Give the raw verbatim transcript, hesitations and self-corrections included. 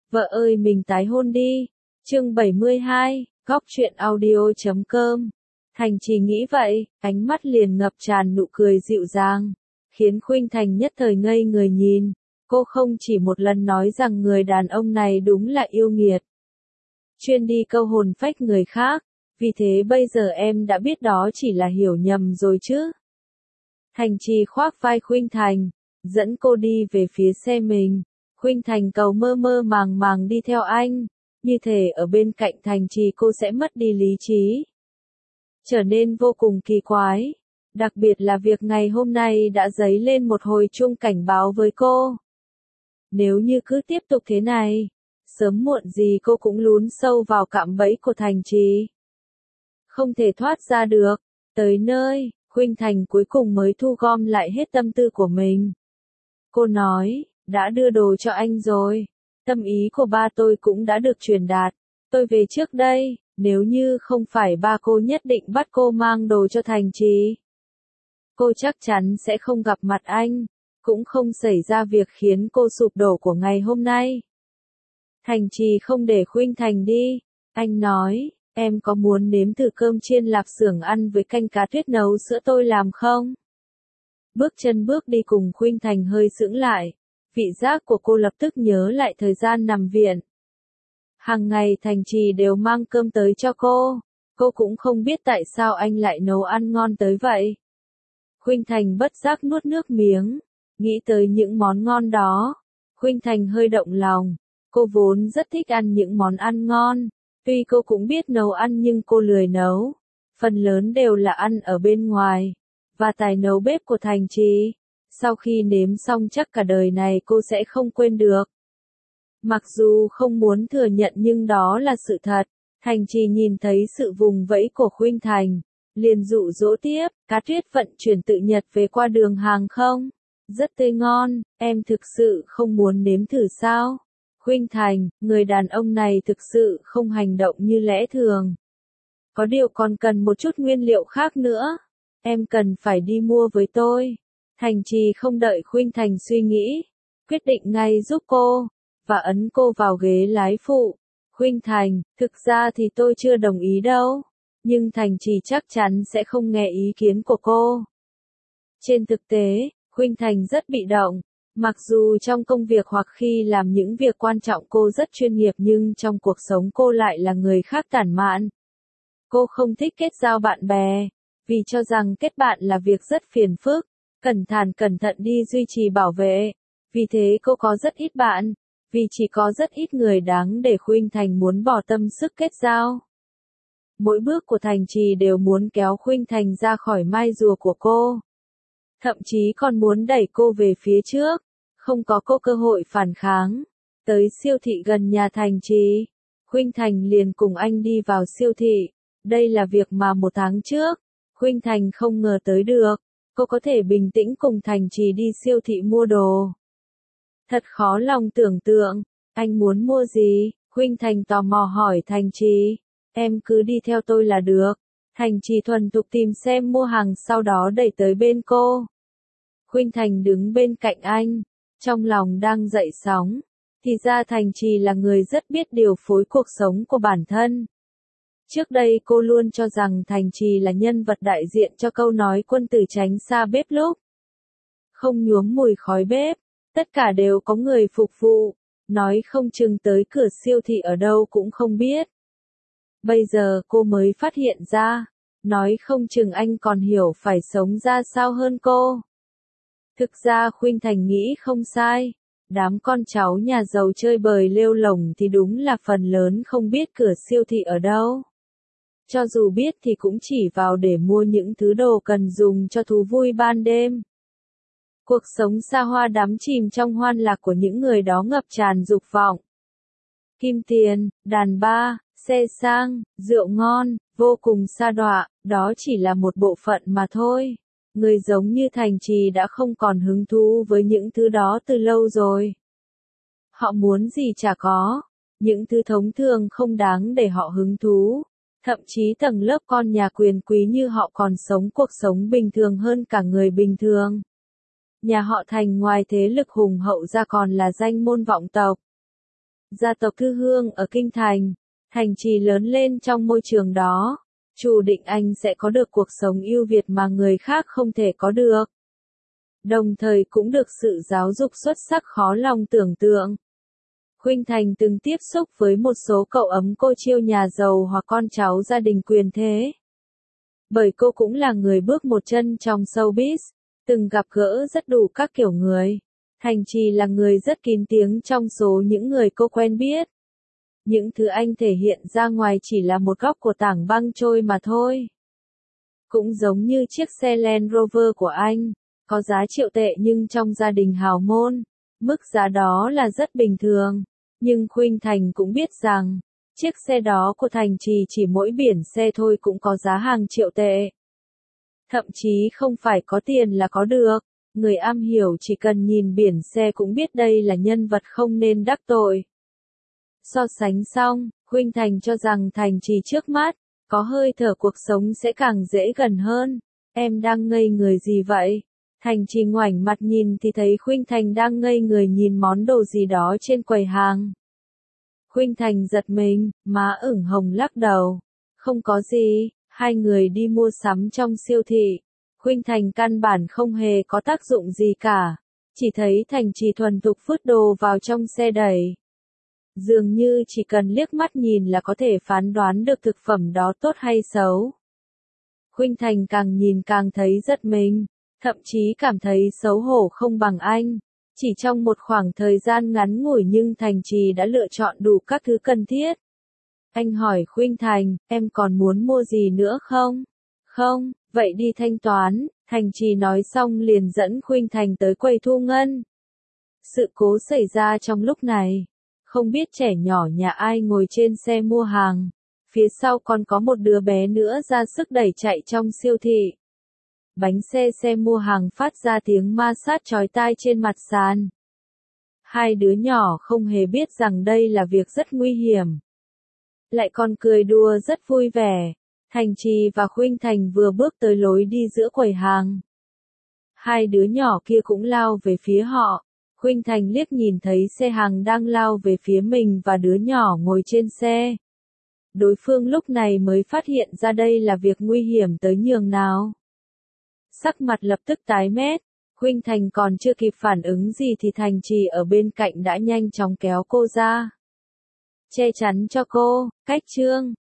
Vợ ơi mình tái hôn đi. Chương bảy mươi hai, góc truyện audio chấm com. Thành Trì nghĩ vậy, ánh mắt liền ngập tràn nụ cười dịu dàng, khiến Khuynh Thành nhất thời ngây người nhìn. Cô không chỉ một lần nói rằng người đàn ông này đúng là yêu nghiệt, chuyên đi câu hồn phách người khác, vì thế bây giờ em đã biết đó chỉ là hiểu nhầm rồi chứ. Thành Trì khoác vai Khuynh Thành, dẫn cô đi về phía xe mình. Khuynh Thành cầu mơ mơ màng màng đi theo anh, như thể ở bên cạnh Thành Trì cô sẽ mất đi lý trí. Trở nên vô cùng kỳ quái, đặc biệt là việc ngày hôm nay đã dấy lên một hồi chuông cảnh báo với cô. Nếu như cứ tiếp tục thế này, sớm muộn gì cô cũng lún sâu vào cạm bẫy của Thành Trì. Không thể thoát ra được. Tới nơi, Khuynh Thành cuối cùng mới thu gom lại hết tâm tư của mình. Cô nói, đã đưa đồ cho anh rồi. Tâm ý của ba tôi cũng đã được truyền đạt. Tôi về trước đây, nếu như không phải ba cô nhất định bắt cô mang đồ cho Thành Trì, cô chắc chắn sẽ không gặp mặt anh, cũng không xảy ra việc khiến cô sụp đổ của ngày hôm nay. Thành Trì không để Khuynh Thành đi. Anh nói, em có muốn nếm thử cơm chiên lạp xưởng ăn với canh cá tuyết nấu sữa tôi làm không? Bước chân bước đi cùng Khuynh Thành hơi sững lại. Vị giác của cô lập tức nhớ lại thời gian nằm viện. Hàng ngày Thành Trì đều mang cơm tới cho cô. Cô cũng không biết tại sao anh lại nấu ăn ngon tới vậy. Khuynh Thành bất giác nuốt nước miếng. Nghĩ tới những món ngon đó. Khuynh Thành hơi động lòng. Cô vốn rất thích ăn những món ăn ngon. Tuy cô cũng biết nấu ăn nhưng cô lười nấu. Phần lớn đều là ăn ở bên ngoài. Và tài nấu bếp của Thành Trì, sau khi nếm xong chắc cả đời này cô sẽ không quên được. Mặc dù không muốn thừa nhận nhưng đó là sự thật. Thành Trì nhìn thấy sự vùng vẫy của Khuynh Thành, liền dụ dỗ tiếp, cá tuyết vận chuyển tự Nhật về qua đường hàng không? Rất tươi ngon, em thực sự không muốn nếm thử sao? Khuynh Thành, người đàn ông này thực sự không hành động như lẽ thường. Có điều còn cần một chút nguyên liệu khác nữa. Em cần phải đi mua với tôi. Thành Trì không đợi Khuynh Thành suy nghĩ, quyết định ngay giúp cô, và ấn cô vào ghế lái phụ. Khuynh Thành, thực ra thì tôi chưa đồng ý đâu, nhưng Thành Trì chắc chắn sẽ không nghe ý kiến của cô. Trên thực tế, Khuynh Thành rất bị động. Mặc dù trong công việc hoặc khi làm những việc quan trọng cô rất chuyên nghiệp nhưng trong cuộc sống cô lại là người khác tản mạn. Cô không thích kết giao bạn bè, vì cho rằng kết bạn là việc rất phiền phức, cẩn thận cẩn thận đi duy trì bảo vệ. Vì thế cô có rất ít bạn, vì chỉ có rất ít người đáng để Khuynh Thành muốn bỏ tâm sức kết giao. Mỗi bước của Thành Trì đều muốn kéo Khuynh Thành ra khỏi mai rùa của cô. Thậm chí còn muốn đẩy cô về phía trước, không có cô cơ hội phản kháng. Tới siêu thị gần nhà Thành Trì, Khuynh Thành liền cùng anh đi vào siêu thị. Đây là việc mà một tháng trước, Khuynh Thành không ngờ tới được. Cô có thể bình tĩnh cùng Thành Trì đi siêu thị mua đồ. Thật khó lòng tưởng tượng, anh muốn mua gì? Khuynh Thành tò mò hỏi Thành Trì. Em cứ đi theo tôi là được. Thành Trì thuần thục tìm xem mua hàng sau đó đẩy tới bên cô. Khuynh Thành đứng bên cạnh anh, trong lòng đang dậy sóng. Thì ra Thành Trì là người rất biết điều phối cuộc sống của bản thân. Trước đây cô luôn cho rằng Thành Trì là nhân vật đại diện cho câu nói quân tử tránh xa bếp lúc không nhuốm mùi khói bếp, tất cả đều có người phục vụ, nói không chừng tới cửa siêu thị ở đâu cũng không biết. Bây giờ cô mới phát hiện ra, nói không chừng anh còn hiểu phải sống ra sao hơn cô. Thực ra Khuynh Thành nghĩ không sai, đám con cháu nhà giàu chơi bời lêu lổng thì đúng là phần lớn không biết cửa siêu thị ở đâu. Cho dù biết thì cũng chỉ vào để mua những thứ đồ cần dùng cho thú vui ban đêm. Cuộc sống xa hoa đắm chìm trong hoan lạc của những người đó ngập tràn dục vọng. Kim tiền, đàn ba, xe sang, rượu ngon, vô cùng sa đọa, đó chỉ là một bộ phận mà thôi. Người giống như Thành Trì đã không còn hứng thú với những thứ đó từ lâu rồi. Họ muốn gì chả có, những thứ thông thường không đáng để họ hứng thú. Thậm chí tầng lớp con nhà quyền quý như họ còn sống cuộc sống bình thường hơn cả người bình thường. Nhà họ Thành ngoài thế lực hùng hậu ra còn là danh môn vọng tộc. gia tộc Thư Hương ở Kinh Thành. Thành Trì lớn lên trong môi trường đó. Chu Định Anh sẽ có được cuộc sống ưu việt mà người khác không thể có được. Đồng thời cũng được sự giáo dục xuất sắc khó lòng tưởng tượng. Khuynh Thành từng tiếp xúc với một số cậu ấm cô chiêu nhà giàu hoặc con cháu gia đình quyền thế. Bởi cô cũng là người bước một chân trong showbiz, từng gặp gỡ rất đủ các kiểu người. Thành Trì là người rất kín tiếng trong số những người cô quen biết. Những thứ anh thể hiện ra ngoài chỉ là một góc của tảng băng trôi mà thôi. Cũng giống như chiếc xe Land Rover của anh, có giá triệu tệ nhưng trong gia đình hào môn, mức giá đó là rất bình thường. Nhưng Khuynh Thành cũng biết rằng, chiếc xe đó của Thành Trì chỉ mỗi biển xe thôi cũng có giá hàng triệu tệ. Thậm chí không phải có tiền là có được, người am hiểu chỉ cần nhìn biển xe cũng biết đây là nhân vật không nên đắc tội. So sánh xong, Khuynh Thành cho rằng Thành Trì trước mắt, có hơi thở cuộc sống sẽ càng dễ gần hơn. Em đang ngây người gì vậy? Thành Trì ngoảnh mặt nhìn thì thấy Khuynh Thành đang ngây người nhìn món đồ gì đó trên quầy hàng. Khuynh Thành giật mình, má ửng hồng lắc đầu. Không có gì, hai người đi mua sắm trong siêu thị. Khuynh Thành căn bản không hề có tác dụng gì cả. Chỉ thấy Thành Trì thuần thục vứt đồ vào trong xe đẩy. Dường như chỉ cần liếc mắt nhìn là có thể phán đoán được thực phẩm đó tốt hay xấu. Khuynh Thành càng nhìn càng thấy giật mình, thậm chí cảm thấy xấu hổ không bằng anh. Chỉ trong một khoảng thời gian ngắn ngủi nhưng Thành Trì đã lựa chọn đủ các thứ cần thiết. Anh hỏi Khuynh Thành, em còn muốn mua gì nữa không? Không, vậy đi thanh toán. Thành Trì nói xong liền dẫn Khuynh Thành tới quầy thu ngân. Sự cố xảy ra trong lúc này. Không biết trẻ nhỏ nhà ai ngồi trên xe mua hàng. Phía sau còn có một đứa bé nữa ra sức đẩy chạy trong siêu thị. Bánh xe xe mua hàng phát ra tiếng ma sát chói tai trên mặt sàn. Hai đứa nhỏ không hề biết rằng đây là việc rất nguy hiểm. Lại còn cười đùa rất vui vẻ. Thành Trì và Khuynh Thành vừa bước tới lối đi giữa quầy hàng. Hai đứa nhỏ kia cũng lao về phía họ. Khuynh Thành liếc nhìn thấy xe hàng đang lao về phía mình và đứa nhỏ ngồi trên xe. Đối phương lúc này mới phát hiện ra đây là việc nguy hiểm tới nhường nào. Sắc mặt lập tức tái mét, Khuynh Thành còn chưa kịp phản ứng gì thì Thành Trì ở bên cạnh đã nhanh chóng kéo cô ra. Che chắn cho cô, cách chương.